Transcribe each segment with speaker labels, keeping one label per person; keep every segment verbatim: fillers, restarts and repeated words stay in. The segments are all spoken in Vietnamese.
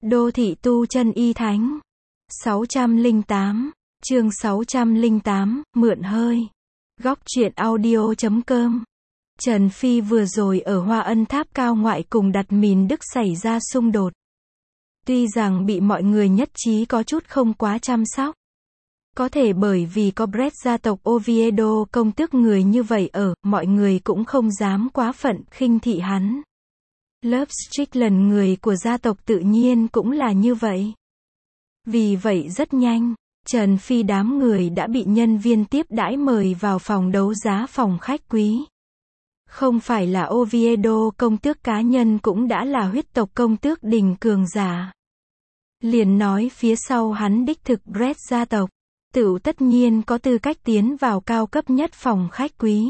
Speaker 1: Đô thị tu chân y thánh. sáu trăm lẻ tám, chương sáu trăm lẻ tám, mượn hơi. Góc truyện audio.com. Trần Phi vừa rồi ở Hoa Ân Tháp Cao ngoại cùng Đặt Mìn Đức xảy ra xung đột. Tuy rằng bị mọi người nhất trí có chút không quá chăm sóc. Có thể bởi vì có Brett gia tộc Oviedo công tước người như vậy ở, mọi người cũng không dám quá phận khinh thị hắn. Lớp Strickland người của gia tộc tự nhiên cũng là như vậy. Vì vậy rất nhanh, Trần Phi đám người đã bị nhân viên tiếp đãi mời vào phòng đấu giá phòng khách quý. Không phải là Oviedo công tước cá nhân cũng đã là huyết tộc công tước đình cường giả. Liền nói phía sau hắn đích thực Brett gia tộc, tựu tất nhiên có tư cách tiến vào cao cấp nhất phòng khách quý.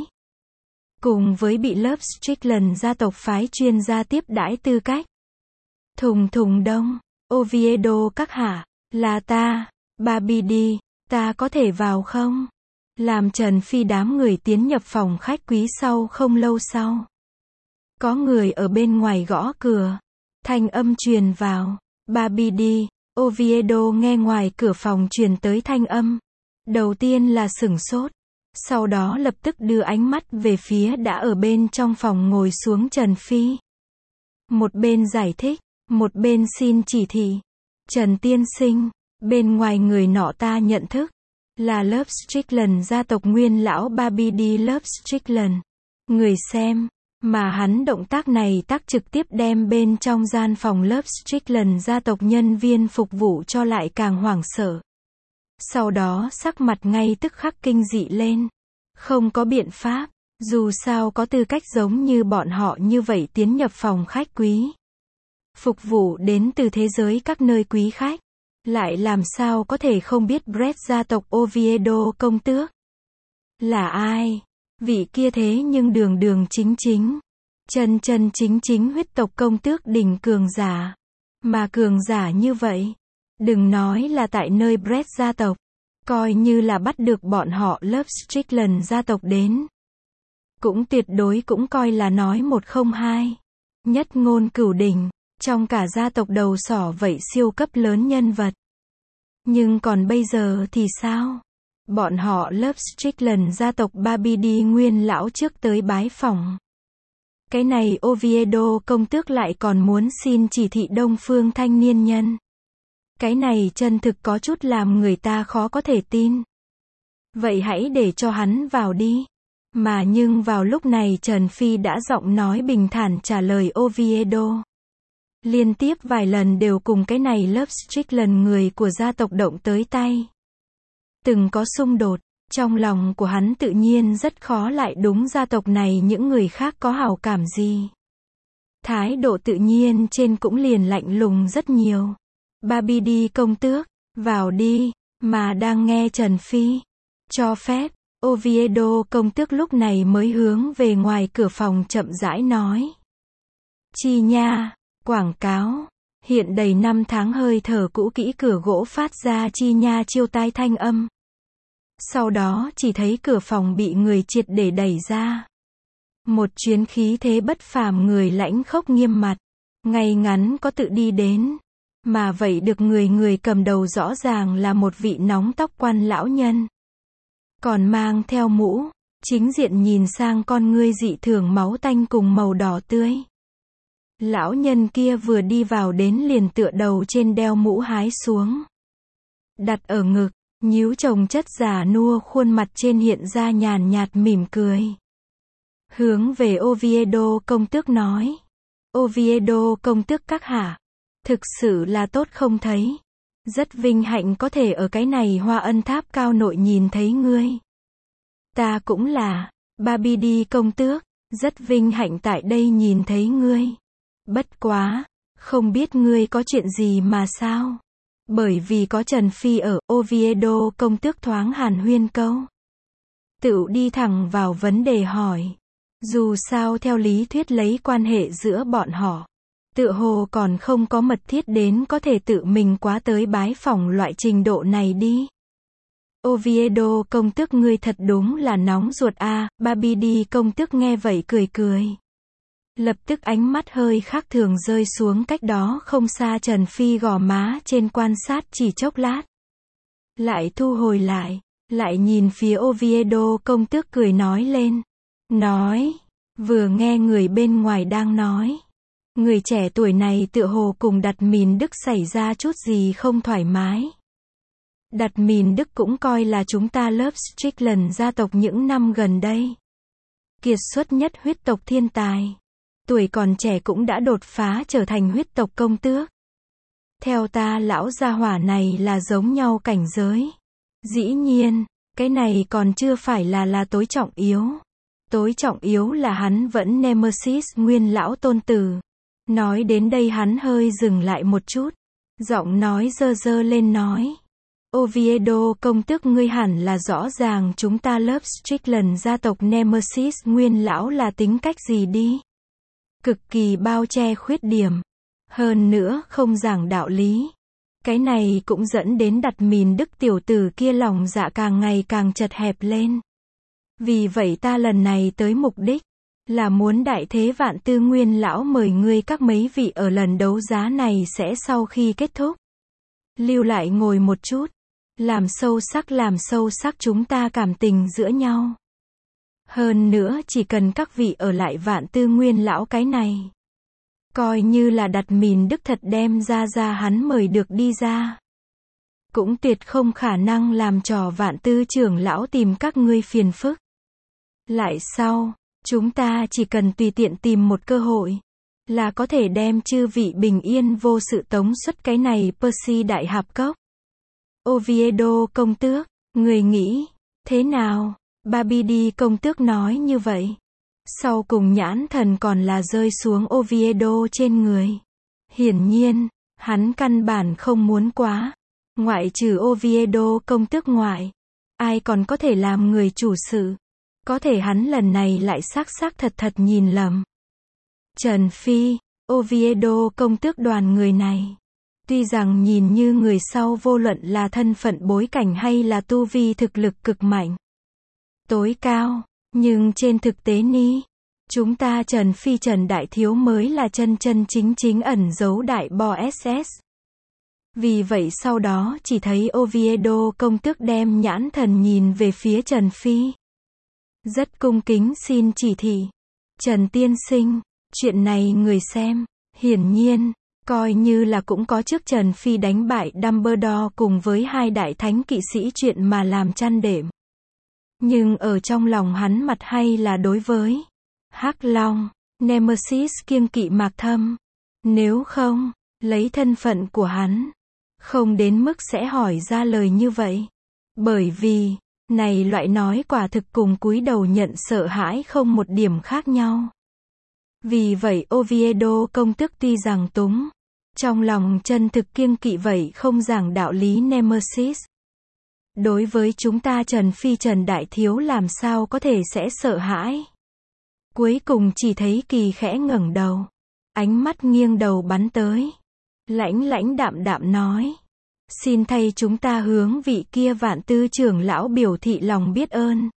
Speaker 1: Cùng với bị lớp Strickland gia tộc phái chuyên gia tiếp đãi tư cách. Thùng thùng đông, Oviedo các hạ, là ta, Babidi, ta có thể vào không? Làm Trần Phi đám người tiến nhập phòng khách quý sau không lâu sau. Có người ở bên ngoài gõ cửa. Thanh âm truyền vào. Babidi, Oviedo nghe ngoài cửa phòng truyền tới thanh âm. Đầu tiên là sửng sốt. Sau đó lập tức đưa ánh mắt về phía đã ở bên trong phòng ngồi xuống Trần Phi. Một bên giải thích, một bên xin chỉ thị. Trần tiên sinh, bên ngoài người nọ ta nhận thức, là lớp Strickland gia tộc nguyên lão Babidi lớp Strickland. Người xem, mà hắn động tác này tác trực tiếp đem bên trong gian phòng lớp Strickland gia tộc nhân viên phục vụ cho lại càng hoảng sợ. Sau đó sắc mặt ngay tức khắc kinh dị lên. Không có biện pháp, dù sao có tư cách giống như bọn họ như vậy tiến nhập phòng khách quý. Phục vụ đến từ thế giới các nơi quý khách. Lại làm sao có thể không biết Brett gia tộc Oviedo công tước? Là ai? Vị kia thế nhưng đường đường chính chính. Chân chân chính chính huyết tộc công tước đỉnh cường giả. Mà cường giả như vậy. Đừng nói là tại nơi Brett gia tộc. Coi như là bắt được bọn họ lớp Strickland gia tộc đến. Cũng tuyệt đối cũng coi là nói một không hai. Nhất ngôn cửu đỉnh. Trong cả gia tộc đầu sỏ vậy siêu cấp lớn nhân vật. Nhưng còn bây giờ thì sao? Bọn họ lớp Strickland gia tộc Babidi nguyên lão trước tới bái phỏng. Cái này Oviedo công tước lại còn muốn xin chỉ thị đông phương thanh niên nhân. Cái này chân thực có chút làm người ta khó có thể tin. Vậy hãy để cho hắn vào đi. Mà nhưng vào lúc này Trần Phi đã giọng nói bình thản trả lời Oviedo. Liên tiếp vài lần đều cùng cái này lớp Strickland người của gia tộc động tới tay. Từng có xung đột, trong lòng của hắn tự nhiên rất khó lại đúng gia tộc này những người khác có hảo cảm gì. Thái độ tự nhiên trên cũng liền lạnh lùng rất nhiều. Babidi công tước, vào đi, mà đang nghe Trần Phi. Cho phép, Oviedo công tước lúc này mới hướng về ngoài cửa phòng chậm rãi nói. Chi nha. Quảng cáo. Hiện đầy năm tháng hơi thở cũ kỹ cửa gỗ phát ra chi nha chiêu tai thanh âm. Sau đó chỉ thấy cửa phòng bị người triệt để đẩy ra. Một chuyến khí thế bất phàm người lãnh khốc nghiêm mặt. Ngay ngắn có tự đi đến. Mà vậy được người người cầm đầu rõ ràng là một vị nóng tóc quan lão nhân. Còn mang theo mũ. Chính diện nhìn sang con ngươi dị thường máu tanh cùng màu đỏ tươi. Lão nhân kia vừa đi vào đến liền tựa đầu trên đeo mũ hái xuống. Đặt ở ngực, nhíu chồng chất già nua khuôn mặt trên hiện ra nhàn nhạt mỉm cười. Hướng về Oviedo công tước nói. Oviedo công tước các hạ. Thực sự là tốt không thấy. Rất vinh hạnh có thể ở cái này Hoa Ân Tháp Cao nội nhìn thấy ngươi. Ta cũng là, Babidi công tước, rất vinh hạnh tại đây nhìn thấy ngươi. Bất quá, không biết ngươi có chuyện gì mà sao? Bởi vì có Trần Phi ở, Oviedo công tước thoáng hàn huyên câu. Tựu đi thẳng vào vấn đề hỏi. Dù sao theo lý thuyết lấy quan hệ giữa bọn họ, tựa hồ còn không có mật thiết đến có thể tự mình quá tới bái phỏng loại trình độ này đi. Oviedo công tước ngươi thật đúng là nóng ruột a. Babidi công tước nghe vậy cười cười. Lập tức ánh mắt hơi khác thường rơi xuống cách đó không xa Trần Phi gò má trên quan sát chỉ chốc lát. Lại thu hồi lại, lại nhìn phía Oviedo công tước cười nói lên. Nói, vừa nghe người bên ngoài đang nói. Người trẻ tuổi này tựa hồ cùng Đặt Mìn Đức xảy ra chút gì không thoải mái. Đặt Mìn Đức cũng coi là chúng ta Love Strickland gia tộc những năm gần đây. Kiệt xuất nhất huyết tộc thiên tài. Tuổi còn trẻ cũng đã đột phá trở thành huyết tộc công tước. Theo ta lão gia hỏa này là giống nhau cảnh giới. Dĩ nhiên, cái này còn chưa phải là là tối trọng yếu. Tối trọng yếu là hắn vẫn Nemesis nguyên lão tôn tử. Nói đến đây hắn hơi dừng lại một chút. Giọng nói dơ dơ lên nói. Oviedo công tước ngươi hẳn là rõ ràng chúng ta Love Strickland gia tộc Nemesis nguyên lão là tính cách gì đi. Cực kỳ bao che khuyết điểm. Hơn nữa không giảng đạo lý. Cái này cũng dẫn đến Đặt Mìn Đức tiểu tử kia lòng dạ càng ngày càng chật hẹp lên. Vì vậy ta lần này tới mục đích là muốn đại thế vạn tư nguyên lão mời ngươi các mấy vị ở lần đấu giá này sẽ sau khi kết thúc. Lưu lại ngồi một chút. Làm sâu sắc làm sâu sắc chúng ta cảm tình giữa nhau. Hơn nữa chỉ cần các vị ở lại vạn tư nguyên lão cái này. Coi như là Đặt Mìn Đức thật đem ra ra hắn mời được đi ra. Cũng tuyệt không khả năng làm trò vạn tư trưởng lão tìm các ngươi phiền phức. Lại sau, chúng ta chỉ cần tùy tiện tìm một cơ hội. Là có thể đem chư vị bình yên vô sự tống xuất cái này Percy đại hạp cốc. Oviedo công tước, người nghĩ, thế nào? Babidi công tước nói như vậy. Sau cùng nhãn thần còn là rơi xuống Oviedo trên người. Hiển nhiên, hắn căn bản không muốn quá. Ngoại trừ Oviedo công tước ngoại. Ai còn có thể làm người chủ sự. Có thể hắn lần này lại xác xác thật thật nhìn lầm. Trần Phi, Oviedo công tước đoàn người này. Tuy rằng nhìn như người sau vô luận là thân phận bối cảnh hay là tu vi thực lực cực mạnh. Tối cao, nhưng trên thực tế ni, chúng ta Trần Phi Trần Đại Thiếu mới là chân chân chính chính ẩn giấu đại bo ét ét. Vì vậy sau đó chỉ thấy Oviedo công tước đem nhãn thần nhìn về phía Trần Phi. Rất cung kính xin chỉ thị. Trần tiên sinh, chuyện này người xem, hiển nhiên, coi như là cũng có trước Trần Phi đánh bại Dumbledore cùng với hai đại thánh kỵ sĩ chuyện mà làm chăn đệm. Nhưng ở trong lòng hắn mặt hay là đối với Hắc Long, Nemesis kiêng kỵ Mạc Thâm. Nếu không, lấy thân phận của hắn, không đến mức sẽ hỏi ra lời như vậy. Bởi vì, này loại nói quả thực cùng cúi đầu nhận sợ hãi không một điểm khác nhau. Vì vậy Oviedo công tước tuy rằng túng, trong lòng chân thực kiêng kỵ vậy không giảng đạo lý Nemesis. Đối với chúng ta Trần Phi Trần Đại Thiếu làm sao có thể sẽ sợ hãi. Cuối cùng chỉ thấy Kỳ khẽ ngẩng đầu. Ánh mắt nghiêng đầu bắn tới. Lãnh lãnh đạm đạm nói. Xin thay chúng ta hướng vị kia vạn tư trưởng lão biểu thị lòng biết ơn.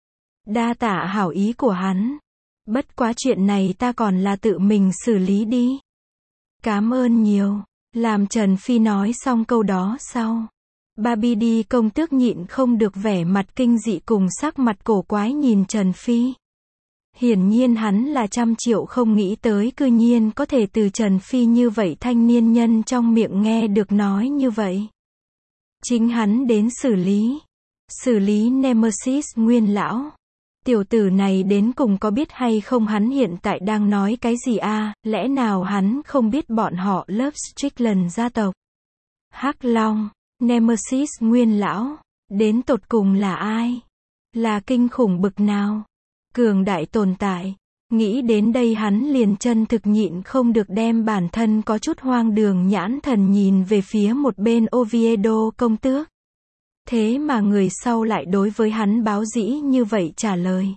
Speaker 1: Đa tạ hảo ý của hắn. Bất quá chuyện này ta còn là tự mình xử lý đi. Cảm ơn nhiều. Làm Trần Phi nói xong câu đó sau. Babidi công tước nhịn không được vẻ mặt kinh dị cùng sắc mặt cổ quái nhìn Trần Phi. Hiển nhiên hắn là trăm triệu không nghĩ tới cư nhiên có thể từ Trần Phi như vậy thanh niên nhân trong miệng nghe được nói như vậy. Chính hắn đến xử lý. Xử lý Nemesis nguyên lão. Tiểu tử này đến cùng có biết hay không hắn hiện tại đang nói cái gì a à? Lẽ nào hắn không biết bọn họ Love Strickland gia tộc. Hắc Long, Nemesis nguyên lão, đến tột cùng là ai? Là kinh khủng bực nào? Cường đại tồn tại. Nghĩ đến đây hắn liền chân thực nhịn không được đem bản thân có chút hoang đường nhãn thần nhìn về phía một bên Oviedo công tước. Thế mà người sau lại đối với hắn báo dĩ như vậy trả lời.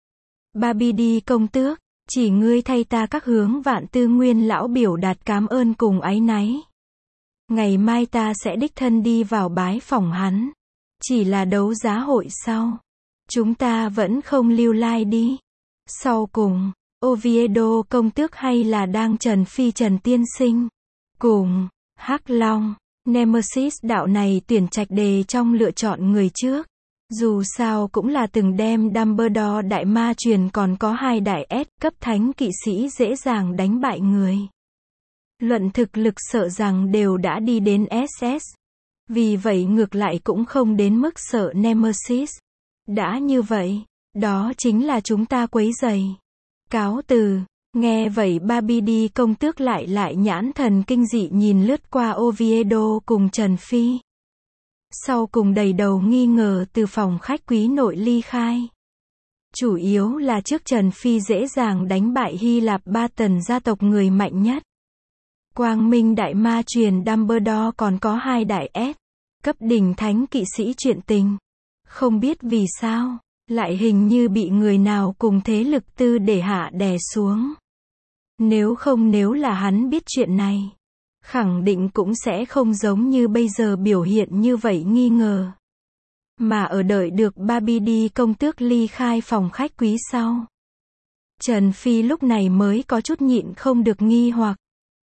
Speaker 1: Babidi công tước, chỉ ngươi thay ta các hướng vạn tư nguyên lão biểu đạt cảm ơn cùng áy náy. Ngày mai ta sẽ đích thân đi vào bái phỏng hắn. Chỉ là đấu giá hội sau. Chúng ta vẫn không lưu lai like đi. Sau cùng, Oviedo công tước hay là đang Trần Phi Trần Tiên Sinh. Cùng, Hắc Long, Nemesis đạo này tuyển trạch đề trong lựa chọn người trước. Dù sao cũng là từng đem Dumbledore đại ma truyền còn có hai đại S cấp thánh kỵ sĩ dễ dàng đánh bại người. Luận thực lực sợ rằng đều đã đi đến ét ét. Vì vậy ngược lại cũng không đến mức sợ Nemesis. Đã như vậy, đó chính là chúng ta quấy rầy. Cáo từ. Nghe vậy Babidi công tước lại lại nhãn thần kinh dị nhìn lướt qua Oviedo cùng Trần Phi. Sau cùng đầy đầu nghi ngờ từ phòng khách quý nội ly khai. Chủ yếu là trước Trần Phi dễ dàng đánh bại Hy Lạp ba tần gia tộc người mạnh nhất. Quang Minh đại ma truyền Dumbledore còn có hai đại S cấp đỉnh thánh kỵ sĩ chuyện tình. Không biết vì sao, lại hình như bị người nào cùng thế lực tư để hạ đè xuống. Nếu không nếu là hắn biết chuyện này, khẳng định cũng sẽ không giống như bây giờ biểu hiện như vậy nghi ngờ. Mà ở đợi được Babidi công tước ly khai phòng khách quý sau. Trần Phi lúc này mới có chút nhịn không được nghi hoặc.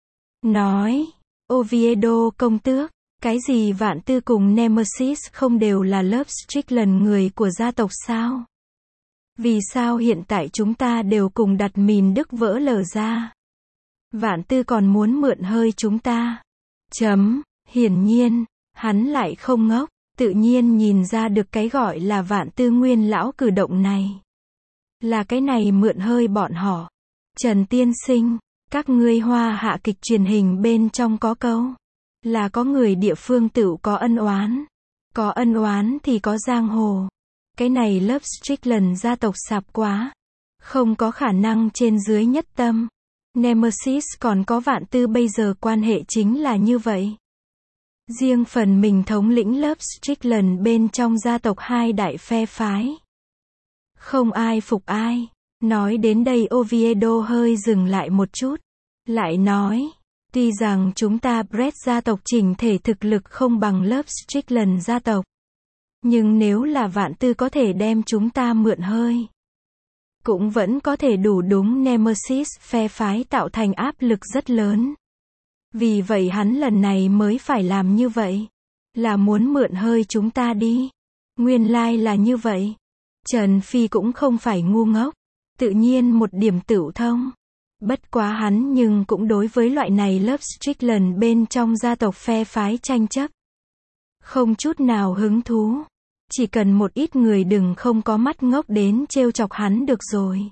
Speaker 1: Nói, Oviedo công tước, cái gì Vạn Tư cùng Nemesis không đều là lớp Strickland người của gia tộc sao? Vì sao hiện tại chúng ta đều cùng đặt mìn đức vỡ lở ra? Vạn Tư còn muốn mượn hơi chúng ta. Chấm, hiển nhiên, hắn lại không ngốc, tự nhiên nhìn ra được cái gọi là Vạn Tư nguyên lão cử động này. Là cái này mượn hơi bọn họ. Trần Tiên Sinh, các ngươi Hoa hạ kịch truyền hình bên trong có câu. Là có người địa phương tựu có ân oán. Có ân oán thì có giang hồ. Cái này lớp Strickland gia tộc sạp quá. Không có khả năng trên dưới nhất tâm. Nemesis còn có Vạn Tư bây giờ quan hệ chính là như vậy. Riêng phần mình thống lĩnh lớp Strickland bên trong gia tộc hai đại phe phái. Không ai phục ai. Nói đến đây Oviedo hơi dừng lại một chút. Lại nói, tuy rằng chúng ta Brett gia tộc chỉnh thể thực lực không bằng lớp Strickland gia tộc. Nhưng nếu là Vạn Tư có thể đem chúng ta mượn hơi, cũng vẫn có thể đủ đúng Nemesis phe phái tạo thành áp lực rất lớn. Vì vậy hắn lần này mới phải làm như vậy. Là muốn mượn hơi chúng ta đi. Nguyên lai là như vậy. Trần Phi cũng không phải ngu ngốc. Tự nhiên một điểm tửu thông. Bất quá hắn nhưng cũng đối với loại này lớp Strickland bên trong gia tộc phe phái tranh chấp. Không chút nào hứng thú. Chỉ cần một ít người đừng không có mắt ngốc đến trêu chọc hắn được rồi.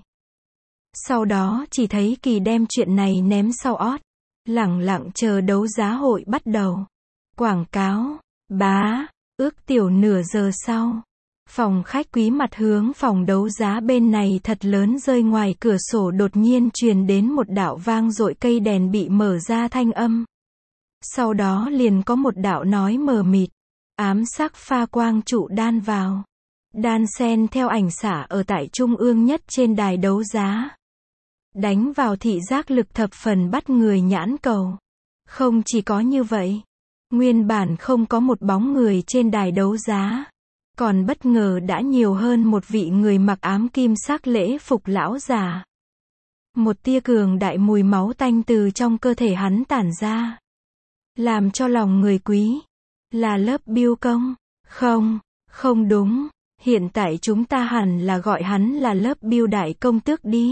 Speaker 1: Sau đó chỉ thấy Kỳ đem chuyện này ném sau ót. Lẳng lặng chờ đấu giá hội bắt đầu. Quảng cáo, bá, ước tiểu nửa giờ sau. Phòng khách quý mặt hướng phòng đấu giá bên này thật lớn rơi ngoài cửa sổ đột nhiên truyền đến một đạo vang dội cây đèn bị mở ra thanh âm. Sau đó liền có một đạo nói mờ mịt, ám sắc pha quang trụ đan vào. Đan xen theo ảnh xả ở tại trung ương nhất trên đài đấu giá. Đánh vào thị giác lực thập phần bắt người nhãn cầu. Không chỉ có như vậy, nguyên bản không có một bóng người trên đài đấu giá. Còn bất ngờ đã nhiều hơn một vị người mặc ám kim sắc lễ phục lão già. Một tia cường đại mùi máu tanh từ trong cơ thể hắn tản ra. Làm cho lòng người quý. Là lớp Bill công. Không, không đúng. Hiện tại chúng ta hẳn là gọi hắn là lớp Bill đại công tước đi.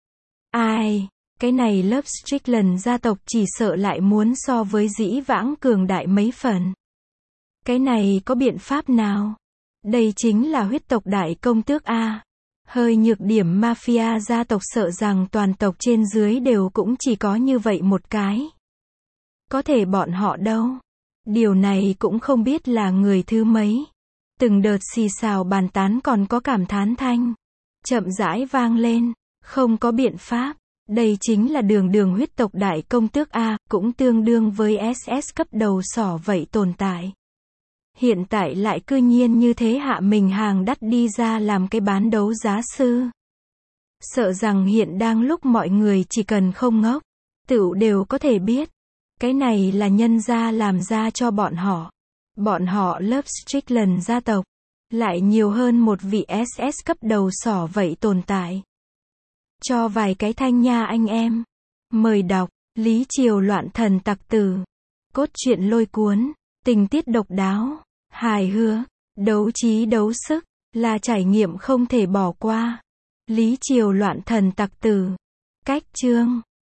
Speaker 1: Ai, cái này lớp Strickland gia tộc chỉ sợ lại muốn so với dĩ vãng cường đại mấy phần. Cái này có biện pháp nào? Đây chính là huyết tộc đại công tước A. Hơi nhược điểm mafia gia tộc sợ rằng toàn tộc trên dưới đều cũng chỉ có như vậy một cái. Có thể bọn họ đâu. Điều này cũng không biết là người thứ mấy. Từng đợt xì xào bàn tán còn có cảm thán thanh. Chậm rãi vang lên. Không có biện pháp. Đây chính là đường đường huyết tộc đại công tước A, cũng tương đương với ét ét cấp đầu sỏ vậy tồn tại. Hiện tại lại cư nhiên như thế hạ mình hàng đắt đi ra làm cái bán đấu giá sư. Sợ rằng hiện đang lúc mọi người chỉ cần không ngốc, tựu đều có thể biết. Cái này là nhân gia làm ra cho bọn họ. Bọn họ lớp Strickland gia tộc. Lại nhiều hơn một vị ét ét cấp đầu sỏ vậy tồn tại. cho vài cái thanh nha anh em. Mời đọc, Lý Triều loạn thần tặc tử. Cốt truyện lôi cuốn, tình tiết độc đáo, hài hước, đấu trí đấu sức, là trải nghiệm không thể bỏ qua. Lý Triều loạn thần tặc tử. Cách chương